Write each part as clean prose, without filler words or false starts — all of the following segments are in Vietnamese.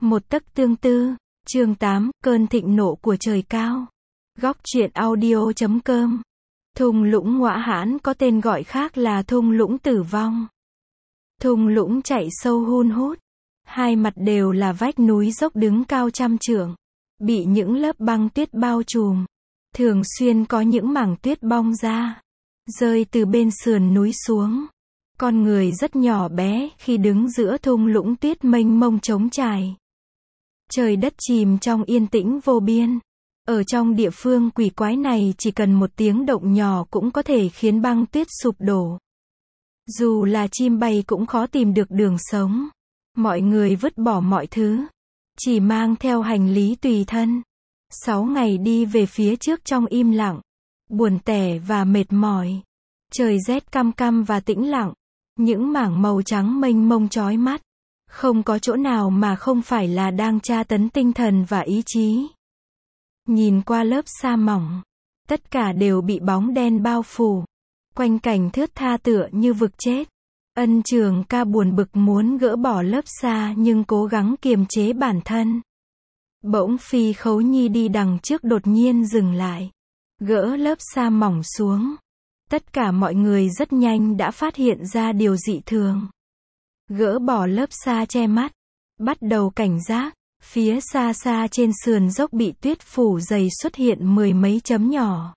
Một tấc tương tư, chương 8, cơn thịnh nộ của trời cao. Góc truyện audio.com. Thung lũng Ngõa Hãn có tên gọi khác là thung lũng tử vong. Thung lũng chạy sâu hun hút. Hai mặt đều là vách núi dốc đứng cao trăm trượng. Bị những lớp băng tuyết bao trùm. Thường xuyên có những mảng tuyết bong ra. Rơi từ bên sườn núi xuống. Con người rất nhỏ bé khi đứng giữa thung lũng tuyết mênh mông trống trải. Trời đất chìm trong yên tĩnh vô biên. Ở trong địa phương quỷ quái này chỉ cần một tiếng động nhỏ cũng có thể khiến băng tuyết sụp đổ. Dù là chim bay cũng khó tìm được đường sống. Mọi người vứt bỏ mọi thứ. Chỉ mang theo hành lý tùy thân. 6 ngày đi về phía trước trong im lặng. Buồn tẻ và mệt mỏi. Trời rét căm căm và tĩnh lặng. Những mảng màu trắng mênh mông chói mắt. Không có chỗ nào mà không phải là đang tra tấn tinh thần và ý chí. Nhìn qua lớp sa mỏng, tất cả đều bị bóng đen bao phủ. Quanh cảnh thướt tha tựa như vực chết. Ân Trường Ca buồn bực muốn gỡ bỏ lớp sa nhưng cố gắng kiềm chế bản thân. Bỗng Phi Khấu Nhi đi đằng trước đột nhiên dừng lại. Gỡ lớp sa mỏng xuống. Tất cả mọi người rất nhanh đã phát hiện ra điều dị thường. Gỡ bỏ lớp sa che mắt. Bắt đầu cảnh giác. Phía xa xa trên sườn dốc bị tuyết phủ dày xuất hiện 10 mấy chấm nhỏ.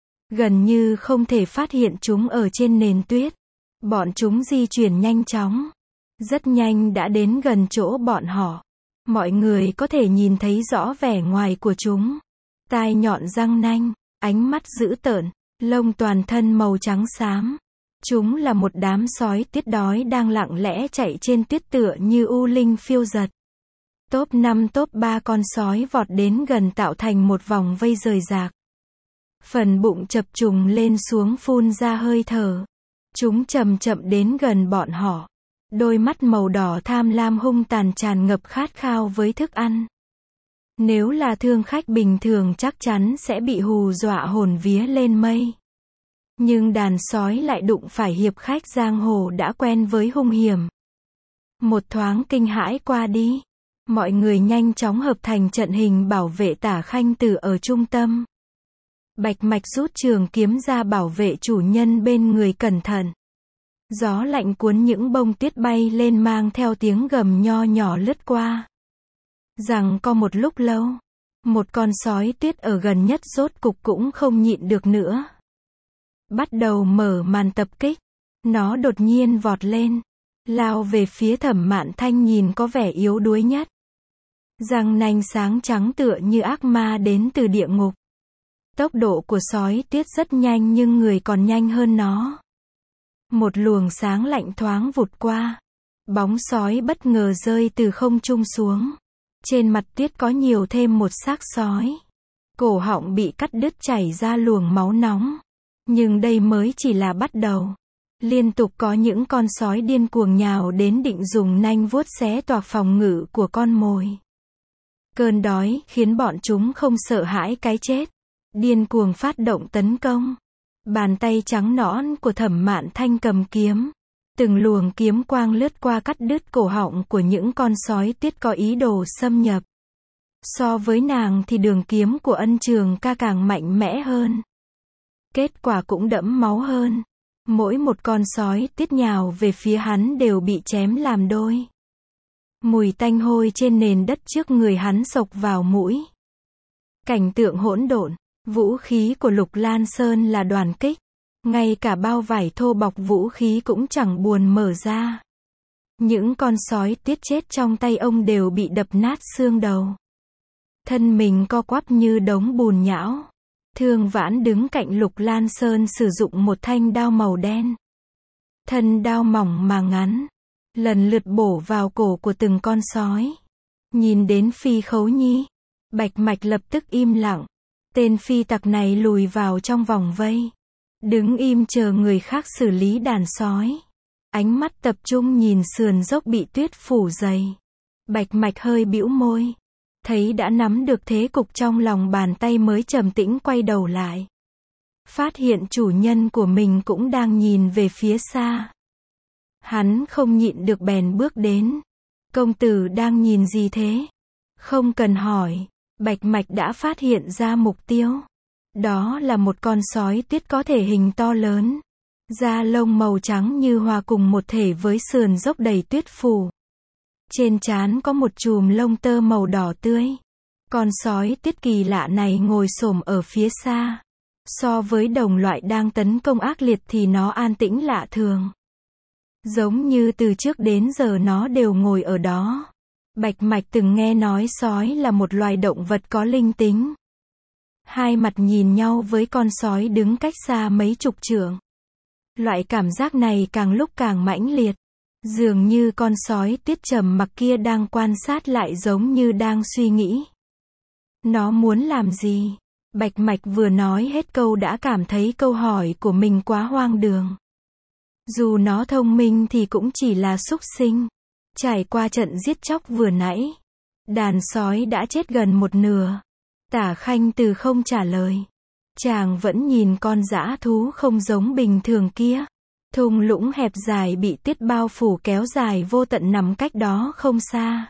Gần như không thể phát hiện chúng ở trên nền tuyết. Bọn chúng di chuyển nhanh chóng. Rất nhanh đã đến gần chỗ bọn họ. Mọi người có thể nhìn thấy rõ vẻ ngoài của chúng. Tai nhọn răng nanh, ánh mắt dữ tợn, lông toàn thân màu trắng xám. Chúng là một đám sói tuyết đói đang lặng lẽ chạy trên tuyết tựa như u linh phiêu dật. Top 5 top 3 con sói vọt đến gần tạo thành một vòng vây rời rạc. Phần bụng chập trùng lên xuống phun ra hơi thở. Chúng chậm chậm đến gần bọn họ. Đôi mắt màu đỏ tham lam hung tàn tràn ngập khát khao với thức ăn. Nếu là thương khách bình thường chắc chắn sẽ bị hù dọa hồn vía lên mây. Nhưng đàn sói lại đụng phải hiệp khách giang hồ đã quen với hung hiểm. Một thoáng kinh hãi qua đi. Mọi người nhanh chóng hợp thành trận hình bảo vệ Tả Khanh Tử ở trung tâm. Bạch Mạch rút trường kiếm ra bảo vệ chủ nhân bên người cẩn thận. Gió lạnh cuốn những bông tuyết bay lên mang theo tiếng gầm nho nhỏ lướt qua. Rằng có một lúc lâu, một con sói tuyết ở gần nhất rốt cục cũng không nhịn được nữa. Bắt đầu mở màn tập kích. Nó đột nhiên vọt lên. Lao về phía Thẩm Mạn Thanh nhìn có vẻ yếu đuối nhất. Răng nanh sáng trắng tựa như ác ma đến từ địa ngục. Tốc độ của sói tuyết rất nhanh nhưng người còn nhanh hơn nó. Một luồng sáng lạnh thoáng vụt qua. Bóng sói bất ngờ rơi từ không trung xuống. Trên mặt tuyết có nhiều thêm một xác sói. Cổ họng bị cắt đứt chảy ra luồng máu nóng. Nhưng đây mới chỉ là bắt đầu. Liên tục có những con sói điên cuồng nhào đến định dùng nanh vuốt xé toạc phòng ngự của con mồi. Cơn đói khiến bọn chúng không sợ hãi cái chết. Điên cuồng phát động tấn công. Bàn tay trắng nõn của Thẩm Mạn Thanh cầm kiếm. Từng luồng kiếm quang lướt qua cắt đứt cổ họng của những con sói tuyết có ý đồ xâm nhập. So với nàng thì đường kiếm của Ân Trường Ca càng mạnh mẽ hơn. Kết quả cũng đẫm máu hơn. Mỗi một con sói tuyết nhào về phía hắn đều bị chém làm đôi. Mùi tanh hôi trên nền đất trước người hắn xộc vào mũi. Cảnh tượng hỗn độn. Vũ khí của Lục Lan Sơn là đoàn kích. Ngay cả bao vải thô bọc vũ khí cũng chẳng buồn mở ra. Những con sói tuyết chết trong tay ông đều bị đập nát xương đầu. Thân mình co quắp như đống bùn nhão. Thương Vãn đứng cạnh Lục Lan Sơn sử dụng một thanh đao màu đen. Thân đao mỏng mà ngắn. Lần lượt bổ vào cổ của từng con sói. Nhìn đến Phi Khấu Nhi. Bạch Mạch lập tức im lặng. Tên phi tặc này lùi vào trong vòng vây. Đứng im chờ người khác xử lý đàn sói. Ánh mắt tập trung nhìn sườn dốc bị tuyết phủ dày. Bạch Mạch hơi bĩu môi. Thấy đã nắm được thế cục trong lòng bàn tay mới trầm tĩnh quay đầu lại. Phát hiện chủ nhân của mình cũng đang nhìn về phía xa. Hắn không nhịn được bèn bước đến. Công tử đang nhìn gì thế? Không cần hỏi, Bạch Mạch đã phát hiện ra mục tiêu. Đó là một con sói tuyết có thể hình to lớn. Da lông màu trắng như hòa cùng một thể với sườn dốc đầy tuyết phủ. Trên trán có một chùm lông tơ màu đỏ tươi. Con sói tuyết kỳ lạ này ngồi xổm ở phía xa. So với đồng loại đang tấn công ác liệt thì nó an tĩnh lạ thường. Giống như từ trước đến giờ nó đều ngồi ở đó. Bạch Mạch từng nghe nói sói là một loài động vật có linh tính. Hai mặt nhìn nhau với con sói đứng cách xa mấy chục trượng. Loại cảm giác này càng lúc càng mãnh liệt. Dường như con sói tuyết trầm mặc kia đang quan sát lại giống như đang suy nghĩ. Nó muốn làm gì? Bạch Mạch vừa nói hết câu đã cảm thấy câu hỏi của mình quá hoang đường. Dù nó thông minh thì cũng chỉ là súc sinh. Trải qua trận giết chóc vừa nãy, đàn sói đã chết gần một nửa. Tả Khanh Từ không trả lời. Chàng vẫn nhìn con dã thú không giống bình thường kia. Thung lũng hẹp dài bị tuyết bao phủ kéo dài vô tận nằm cách đó không xa.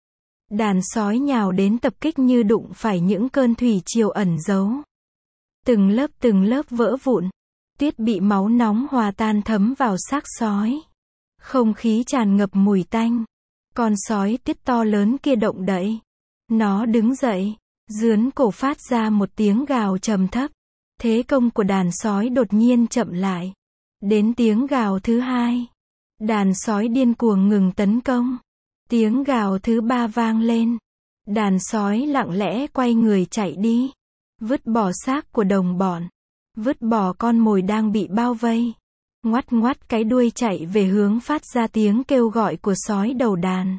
Đàn sói nhào đến tập kích như đụng phải những cơn thủy triều ẩn giấu. Từng lớp vỡ vụn. Tuyết bị máu nóng hòa tan thấm vào xác sói. Không khí tràn ngập mùi tanh. Con sói tuyết to lớn kia động đậy. Nó đứng dậy, dướn cổ phát ra một tiếng gào trầm thấp. Thế công của đàn sói đột nhiên chậm lại. Đến tiếng gào thứ hai. Đàn sói điên cuồng ngừng tấn công. Tiếng gào thứ ba vang lên. Đàn sói lặng lẽ quay người chạy đi. Vứt bỏ xác của đồng bọn. Vứt bỏ con mồi đang bị bao vây. Ngoắt ngoắt cái đuôi chạy về hướng phát ra tiếng kêu gọi của sói đầu đàn.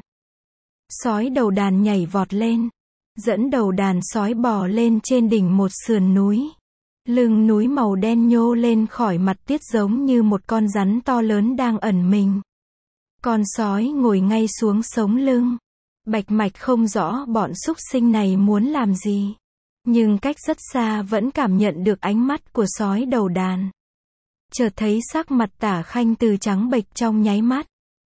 Sói đầu đàn nhảy vọt lên. Dẫn đầu đàn sói bò lên trên đỉnh một sườn núi. Lưng núi màu đen nhô lên khỏi mặt tuyết giống như một con rắn to lớn đang ẩn mình. Con sói ngồi ngay xuống sống lưng. Bạch Mạch không rõ bọn súc sinh này muốn làm gì. Nhưng cách rất xa vẫn cảm nhận được ánh mắt của sói đầu đàn. Chợt thấy sắc mặt Tả Khanh Từ trắng bệch trong nháy mắt.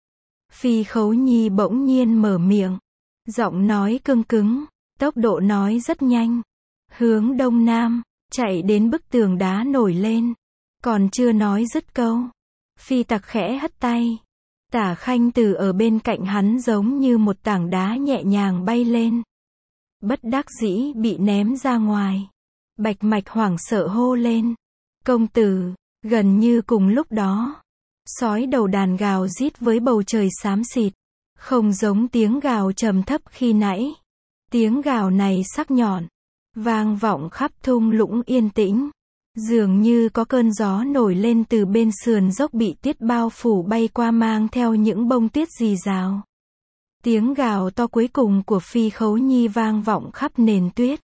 Phi Khấu Nhi bỗng nhiên mở miệng. Giọng nói cương cứng, tốc độ nói rất nhanh. Hướng đông nam, chạy đến bức tường đá nổi lên. Còn chưa nói dứt câu. Phi Tặc khẽ hất tay. Tả Khanh Từ ở bên cạnh hắn giống như một tảng đá nhẹ nhàng bay lên. Bất đắc dĩ bị ném ra ngoài. Bạch Mạch hoảng sợ hô lên. Công tử, gần như cùng lúc đó. Sói đầu đàn gào rít với bầu trời xám xịt. Không giống tiếng gào trầm thấp khi nãy. Tiếng gào này sắc nhọn. Vang vọng khắp thung lũng yên tĩnh. Dường như có cơn gió nổi lên từ bên sườn dốc bị tuyết bao phủ bay qua mang theo những bông tuyết rì rào. Tiếng gào to cuối cùng của Phi Khấu Nhi vang vọng khắp nền tuyết.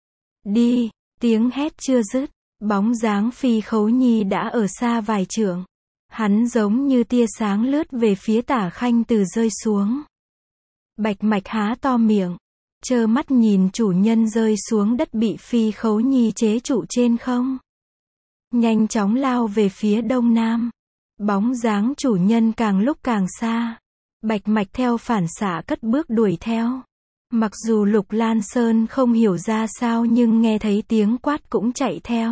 Đi, tiếng hét chưa dứt, bóng dáng Phi Khấu Nhi đã ở xa vài trượng. Hắn giống như tia sáng lướt về phía Tả Khanh Từ rơi xuống. Bạch Mạch há to miệng, trơ mắt nhìn chủ nhân rơi xuống đất bị Phi Khấu Nhi chế trụ trên không. Nhanh chóng lao về phía đông nam. Bóng dáng chủ nhân càng lúc càng xa. Bạch Mạch theo phản xạ cất bước đuổi theo. Mặc dù Lục Lan Sơn không hiểu ra sao nhưng nghe thấy tiếng quát cũng chạy theo.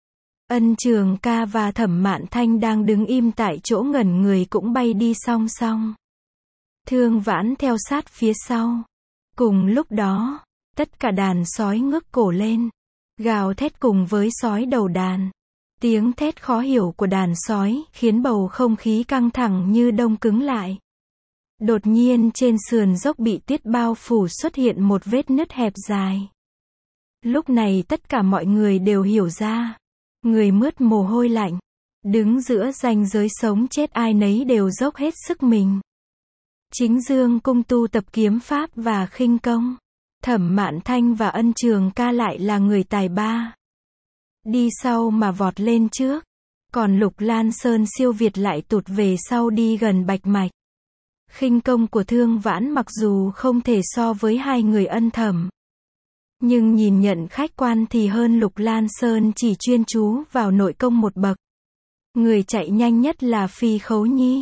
Ân Trường Ca và Thẩm Mạn Thanh đang đứng im tại chỗ ngẩn người cũng bay đi song song. Thương Vãn theo sát phía sau. Cùng lúc đó, tất cả đàn sói ngước cổ lên, gào thét cùng với sói đầu đàn. Tiếng thét khó hiểu của đàn sói khiến bầu không khí căng thẳng như đông cứng lại. Đột nhiên trên sườn dốc bị tuyết bao phủ xuất hiện một vết nứt hẹp dài. Lúc này tất cả mọi người đều hiểu ra. Người mướt mồ hôi lạnh. Đứng giữa ranh giới sống chết ai nấy đều dốc hết sức mình. Chính Dương Cung tu tập kiếm pháp và khinh công. Thẩm Mạn Thanh và Ân Trường Ca lại là người tài ba. Đi sau mà vọt lên trước. Còn Lục Lan Sơn siêu việt lại tụt về sau đi gần Bạch Mạch. Khinh công của Thương Vãn mặc dù không thể so với hai người Ân Thẩm. Nhưng nhìn nhận khách quan thì hơn Lục Lan Sơn chỉ chuyên chú vào nội công một bậc. Người chạy nhanh nhất là Phi Khấu Nhi.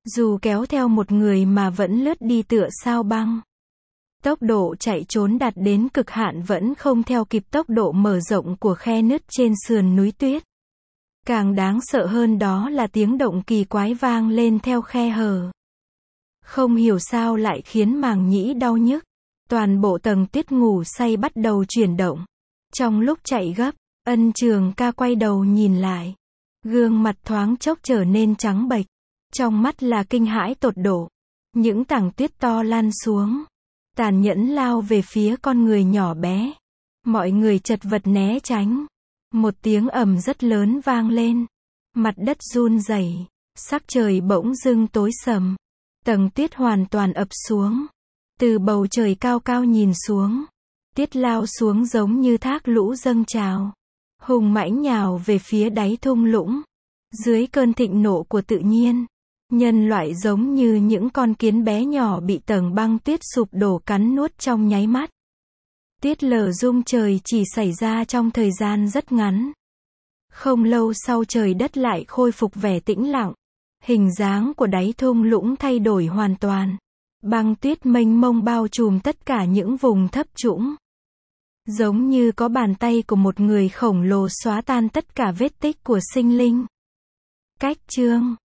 Dù kéo theo một người mà vẫn lướt đi tựa sao băng. Tốc độ chạy trốn đạt đến cực hạn vẫn không theo kịp tốc độ mở rộng của khe nứt trên sườn núi tuyết. Càng đáng sợ hơn đó là tiếng động kỳ quái vang lên theo khe hở. Không hiểu sao lại khiến màng nhĩ đau nhức. Toàn bộ tầng tuyết ngủ say bắt đầu chuyển động. Trong lúc chạy gấp, Ân Trường Ca quay đầu nhìn lại. Gương mặt thoáng chốc trở nên trắng bệch. Trong mắt là kinh hãi tột độ. Những tảng tuyết to lan xuống. Tàn nhẫn lao về phía con người nhỏ bé. Mọi người chật vật né tránh. Một tiếng ầm rất lớn vang lên. Mặt đất run rẩy. Sắc trời bỗng dưng tối sầm. Tầng tuyết hoàn toàn ập xuống. Từ bầu trời cao cao nhìn xuống. Tuyết lao xuống giống như thác lũ dâng trào. Hùng mãnh nhào về phía đáy thung lũng. Dưới cơn thịnh nộ của tự nhiên. Nhân loại giống như những con kiến bé nhỏ bị tầng băng tuyết sụp đổ cắn nuốt trong nháy mắt. Tuyết lở rung trời chỉ xảy ra trong thời gian rất ngắn. Không lâu sau trời đất lại khôi phục vẻ tĩnh lặng. Hình dáng của đáy thung lũng thay đổi hoàn toàn. Băng tuyết mênh mông bao trùm tất cả những vùng thấp trũng. Giống như có bàn tay của một người khổng lồ xóa tan tất cả vết tích của sinh linh. Cách chương